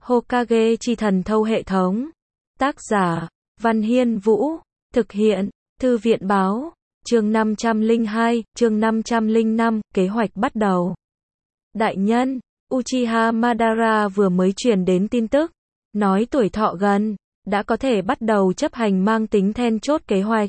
Hokage chi thần thâu hệ thống. Tác giả, Văn Hiên Vũ. Thực hiện, Thư viện Báo. Chương 502, chương 505, kế hoạch bắt đầu. Đại nhân, Uchiha Madara vừa mới truyền đến tin tức, nói tuổi thọ gần, đã có thể bắt đầu chấp hành mang tính then chốt kế hoạch.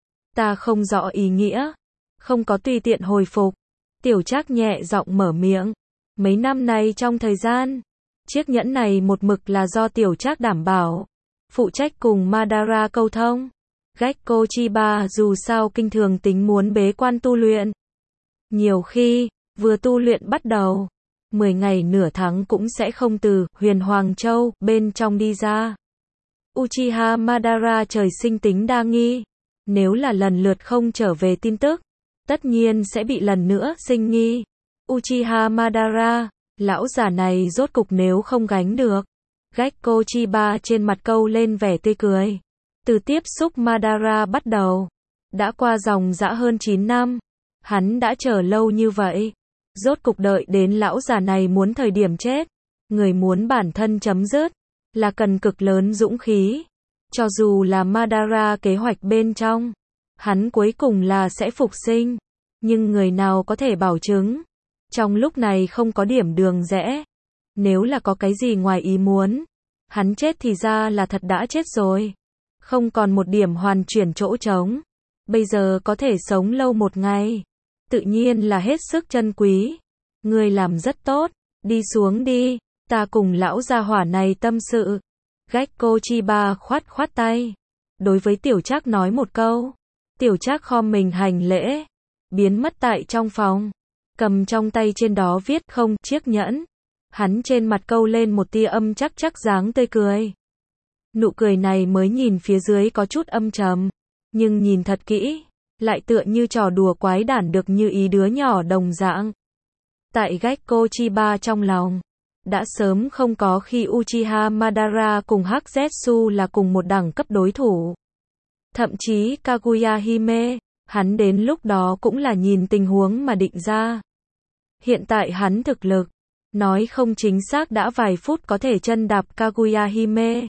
Ta không rõ ý nghĩa, không có tùy tiện hồi phục. Tiểu Trác nhẹ giọng mở miệng. Mấy năm nay trong thời gian, chiếc nhẫn này một mực là do Tiểu Trác đảm bảo, phụ trách cùng Madara câu thông. Gekko Chiba dù sao kinh thường tính muốn bế quan tu luyện. Nhiều khi, vừa tu luyện bắt đầu, 10 ngày nửa tháng cũng sẽ không từ Huyền Hoàng Châu bên trong đi ra. Uchiha Madara trời sinh tính đa nghi, nếu là lần lượt không trở về tin tức, tất nhiên sẽ bị lần nữa sinh nghi. Uchiha Madara, lão già này rốt cục nếu không gánh được. Gekko Chiba trên mặt câu lên vẻ tươi cười. Từ tiếp xúc Madara bắt đầu, đã qua dòng dã hơn 9 năm, hắn đã chờ lâu như vậy, rốt cục đợi đến lão già này muốn thời điểm chết. Người muốn bản thân chấm dứt, là cần cực lớn dũng khí. Cho dù là Madara kế hoạch bên trong, hắn cuối cùng là sẽ phục sinh, nhưng người nào có thể bảo chứng, trong lúc này không có điểm đường rẽ. Nếu là có cái gì ngoài ý muốn, hắn chết thì ra là thật đã chết rồi. Không còn một điểm hoàn chuyển chỗ trống. Bây giờ có thể sống lâu một ngày, tự nhiên là hết sức trân quý. Ngươi làm rất tốt, đi xuống đi, ta cùng lão gia hỏa này tâm sự. Gekko Chiba khoát khoát tay, đối với Tiểu Trác nói một câu. Tiểu Trác khom mình hành lễ, biến mất tại trong phòng, cầm trong tay trên đó viết không chiếc nhẫn. Hắn trên mặt câu lên một tia âm chắc dáng tươi cười. Nụ cười này mới nhìn phía dưới có chút âm trầm, nhưng nhìn thật kỹ, lại tựa như trò đùa quái đản được như ý đứa nhỏ đồng dạng. Tại Gekko Chiba trong lòng, đã sớm không có khi Uchiha Madara cùng Hắc Zetsu là cùng một đẳng cấp đối thủ. Thậm chí Kaguya Hime, hắn đến lúc đó cũng là nhìn tình huống mà định ra. Hiện tại hắn thực lực, nói không chính xác đã vài phút có thể chân đạp Kaguya Hime.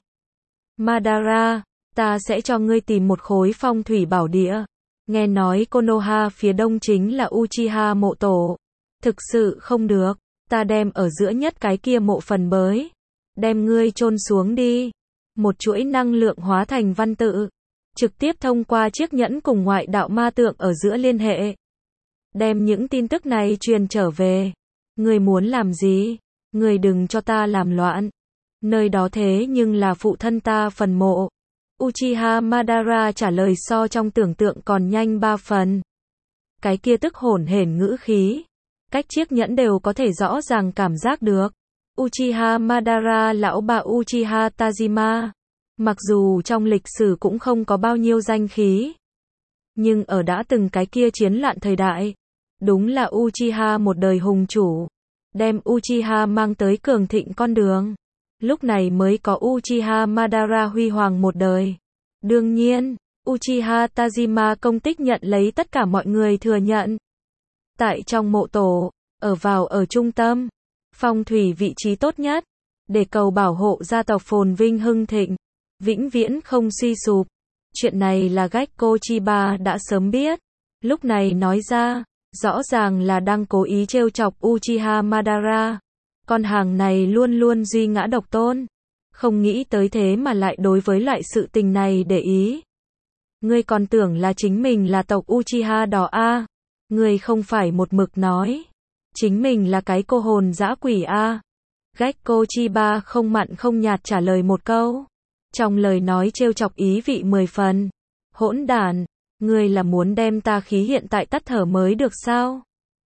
Madara, ta sẽ cho ngươi tìm một khối phong thủy bảo địa. Nghe nói Konoha phía đông chính là Uchiha mộ tổ. Thực sự không được, ta đem ở giữa nhất cái kia mộ phần bới. Đem ngươi chôn xuống đi. Một chuỗi năng lượng hóa thành văn tự, trực tiếp thông qua chiếc nhẫn cùng ngoại đạo ma tượng ở giữa liên hệ. Đem những tin tức này truyền trở về. Ngươi muốn làm gì? Ngươi đừng cho ta làm loạn. Nơi đó thế nhưng là phụ thân ta phần mộ. Uchiha Madara trả lời so trong tưởng tượng còn nhanh 3 phần. Cái kia tức hổn hển ngữ khí, cách chiếc nhẫn đều có thể rõ ràng cảm giác được. Uchiha Madara lão bà Uchiha Tajima, mặc dù trong lịch sử cũng không có bao nhiêu danh khí, nhưng ở đã từng cái kia chiến loạn thời đại, đúng là Uchiha một đời hùng chủ, đem Uchiha mang tới cường thịnh con đường. Lúc này mới có Uchiha Madara huy hoàng một đời. Đương nhiên, Uchiha Tajima công tích nhận lấy tất cả mọi người thừa nhận. Tại trong mộ tổ, ở trung tâm, phong thủy vị trí tốt nhất, để cầu bảo hộ gia tộc phồn vinh hưng thịnh, vĩnh viễn không suy sụp. Chuyện này là Gekko Chiba đã sớm biết, lúc này nói ra, rõ ràng là đang cố ý trêu chọc Uchiha Madara. Con hàng này luôn luôn duy ngã độc tôn, không nghĩ tới thế mà lại đối với loại sự tình này để ý. Ngươi còn tưởng là chính mình là tộc Uchiha đó à? Ngươi không phải một mực nói chính mình là cái cô hồn dã quỷ à? Gekko Chiba không mặn không nhạt trả lời một câu, trong lời nói trêu chọc ý vị 10 phần. Hỗn đản, ngươi là muốn đem ta khí hiện tại tắt thở mới được sao?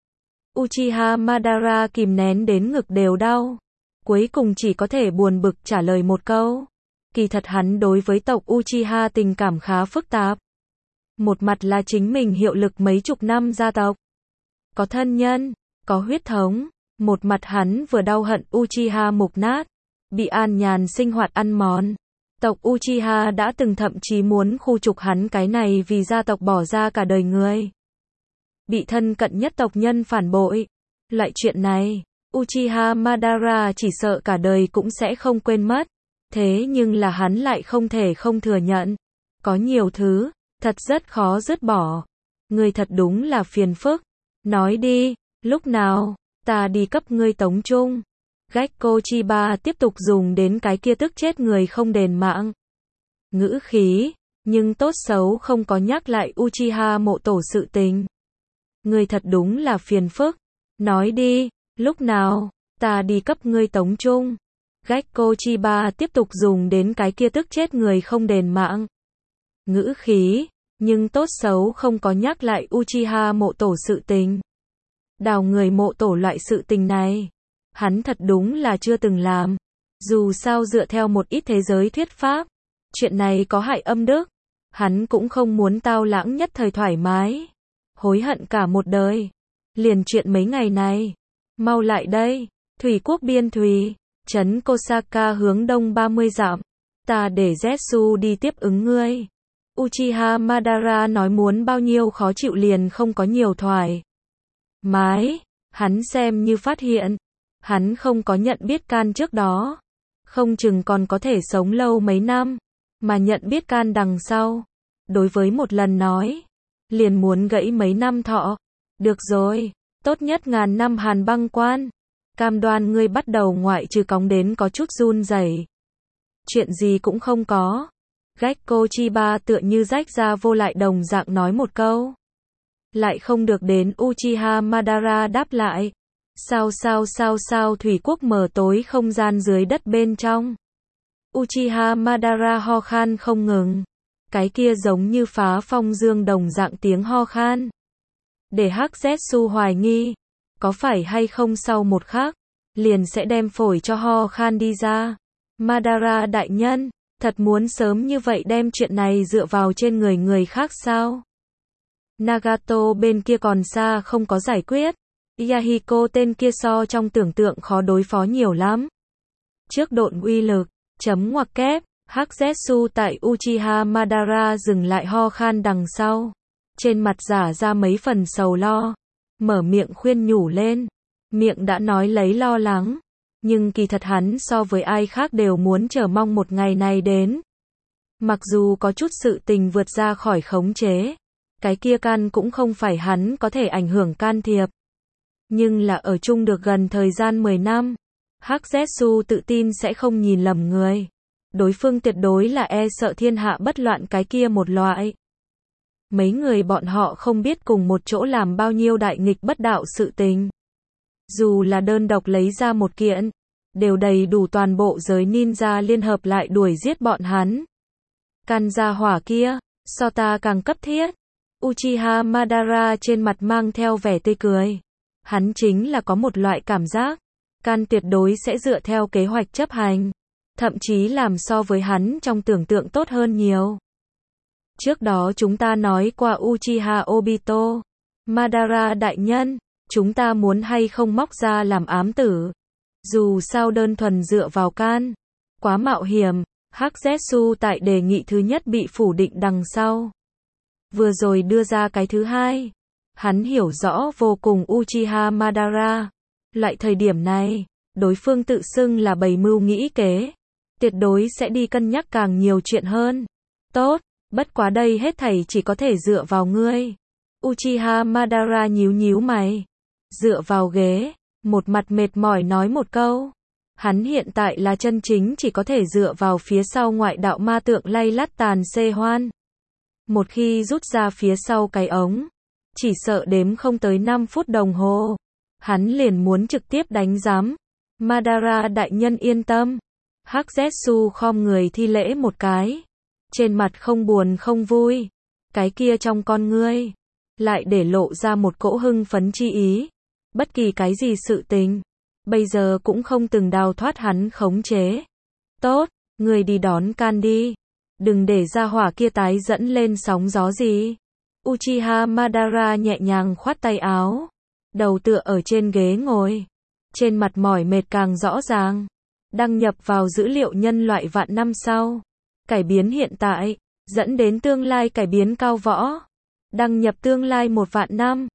Uchiha Madara kìm nén đến ngực đều đau, cuối cùng chỉ có thể buồn bực trả lời một câu. Kỳ thật hắn đối với tộc Uchiha tình cảm khá phức tạp. Một mặt là chính mình hiệu lực mấy chục năm gia tộc, có thân nhân, có huyết thống. Một mặt hắn vừa đau hận Uchiha mục nát, bị an nhàn sinh hoạt ăn mòn. Tộc Uchiha đã từng thậm chí muốn khu trục hắn cái này vì gia tộc bỏ ra cả đời người. Bị thân cận nhất tộc nhân phản bội. Loại chuyện này, Uchiha Madara chỉ sợ cả đời cũng sẽ không quên mất. Thế nhưng là hắn lại không thể không thừa nhận. Có nhiều thứ, thật rất khó dứt bỏ. Ngươi thật đúng là phiền phức. Nói đi, lúc nào, ta đi cấp ngươi tống chung. Gekko Chiba tiếp tục dùng đến cái kia tức chết người không đền mạng. Ngữ khí, nhưng tốt xấu không có nhắc lại Uchiha Mộ Tổ sự tình. Ngươi thật đúng là phiền phức. Nói đi, lúc nào, ta đi cấp ngươi tống chung. Gekko Chiba tiếp tục dùng đến cái kia tức chết người không đền mạng. Ngữ khí, nhưng tốt xấu không có nhắc lại Uchiha Mộ Tổ sự tình. Đào người mộ tổ loại sự tình này, hắn thật đúng là chưa từng làm. Dù sao dựa theo một ít thế giới thuyết pháp, chuyện này có hại âm đức. Hắn cũng không muốn tao lãng nhất thời thoải mái, hối hận cả một đời. Liền chuyện mấy ngày này, mau lại đây, thủy quốc biên thùy, trấn Kosaka hướng đông 30 dặm, ta để Zetsu đi tiếp ứng ngươi. Uchiha Madara nói muốn bao nhiêu khó chịu liền không có nhiều thoải mái, hắn xem như phát hiện, hắn không có nhận biết can trước đó, không chừng còn có thể sống lâu mấy năm, mà nhận biết can đằng sau, đối với một lần nói, liền muốn gãy mấy năm thọ. Được rồi, tốt nhất ngàn năm hàn băng quan, cam đoan ngươi bắt đầu ngoại trừ cóng đến có chút run rẩy. Chuyện gì cũng không có. Gekko Chiba tựa như rách ra vô lại đồng dạng nói một câu. Lại không được đến Uchiha Madara đáp lại. Sao thủy quốc mờ tối không gian dưới đất bên trong. Uchiha Madara ho khan không ngừng. Cái kia giống như phá phong dương đồng dạng tiếng ho khan. Để Hắc Zetsu hoài nghi. Có phải hay không sau một khắc, liền sẽ đem phổi cho ho khan đi ra. Madara đại nhân, thật muốn sớm như vậy đem chuyện này dựa vào trên người khác sao? Nagato bên kia còn xa không có giải quyết. Yahiko tên kia so trong tưởng tượng khó đối phó nhiều lắm. Trước độn uy lực, chấm ngoặc kép, Hắc Zetsu tại Uchiha Madara dừng lại ho khan đằng sau. Trên mặt giả ra mấy phần sầu lo. Mở miệng khuyên nhủ lên. Miệng đã nói lấy lo lắng. Nhưng kỳ thật hắn so với ai khác đều muốn chờ mong một ngày này đến. Mặc dù có chút sự tình vượt ra khỏi khống chế. Cái kia can cũng không phải hắn có thể ảnh hưởng can thiệp. Nhưng là ở chung được gần thời gian 10 năm. Hắc Zetsu tự tin sẽ không nhìn lầm người. Đối phương tuyệt đối là e sợ thiên hạ bất loạn cái kia một loại. Mấy người bọn họ không biết cùng một chỗ làm bao nhiêu đại nghịch bất đạo sự tình. Dù là đơn độc lấy ra một kiện, đều đầy đủ toàn bộ giới ninja liên hợp lại đuổi giết bọn hắn. Can gia hỏa kia, so ta càng cấp thiết. Uchiha Madara trên mặt mang theo vẻ tươi cười. Hắn chính là có một loại cảm giác, can tuyệt đối sẽ dựa theo kế hoạch chấp hành. Thậm chí làm so với hắn trong tưởng tượng tốt hơn nhiều. Trước đó chúng ta nói qua Uchiha Obito. Madara đại nhân, chúng ta muốn hay không móc ra làm ám tử. Dù sao đơn thuần dựa vào can, quá mạo hiểm. Hắc Zetsu tại đề nghị thứ nhất bị phủ định đằng sau. Vừa rồi đưa ra cái thứ hai. Hắn hiểu rõ vô cùng Uchiha Madara. Loại thời điểm này, đối phương tự xưng là bày mưu nghĩ kế. Tuyệt đối sẽ đi cân nhắc càng nhiều chuyện hơn. Tốt, bất quá đây hết thảy chỉ có thể dựa vào ngươi. Uchiha Madara nhíu mày. Dựa vào ghế, một mặt mệt mỏi nói một câu. Hắn hiện tại là chân chính chỉ có thể dựa vào phía sau ngoại đạo ma tượng lay lắt tàn xê hoan. Một khi rút ra phía sau cái ống, chỉ sợ đếm không tới 5 phút đồng hồ. Hắn liền muốn trực tiếp đánh giám. Madara đại nhân yên tâm. Hắc Zetsu khom người thi lễ một cái. Trên mặt không buồn không vui. Cái kia trong con ngươi lại để lộ ra một cỗ hưng phấn chi ý. Bất kỳ cái gì sự tình, bây giờ cũng không từng đào thoát hắn khống chế. Tốt, người đi đón can đi. Đừng để ra hỏa kia tái dẫn lên sóng gió gì. Uchiha Madara nhẹ nhàng khoát tay áo. Đầu tựa ở trên ghế ngồi. Trên mặt mỏi mệt càng rõ ràng. Đăng nhập vào dữ liệu nhân loại vạn năm sau. Cải biến hiện tại, dẫn đến tương lai cải biến cao võ. Đăng nhập tương lai 1 vạn năm.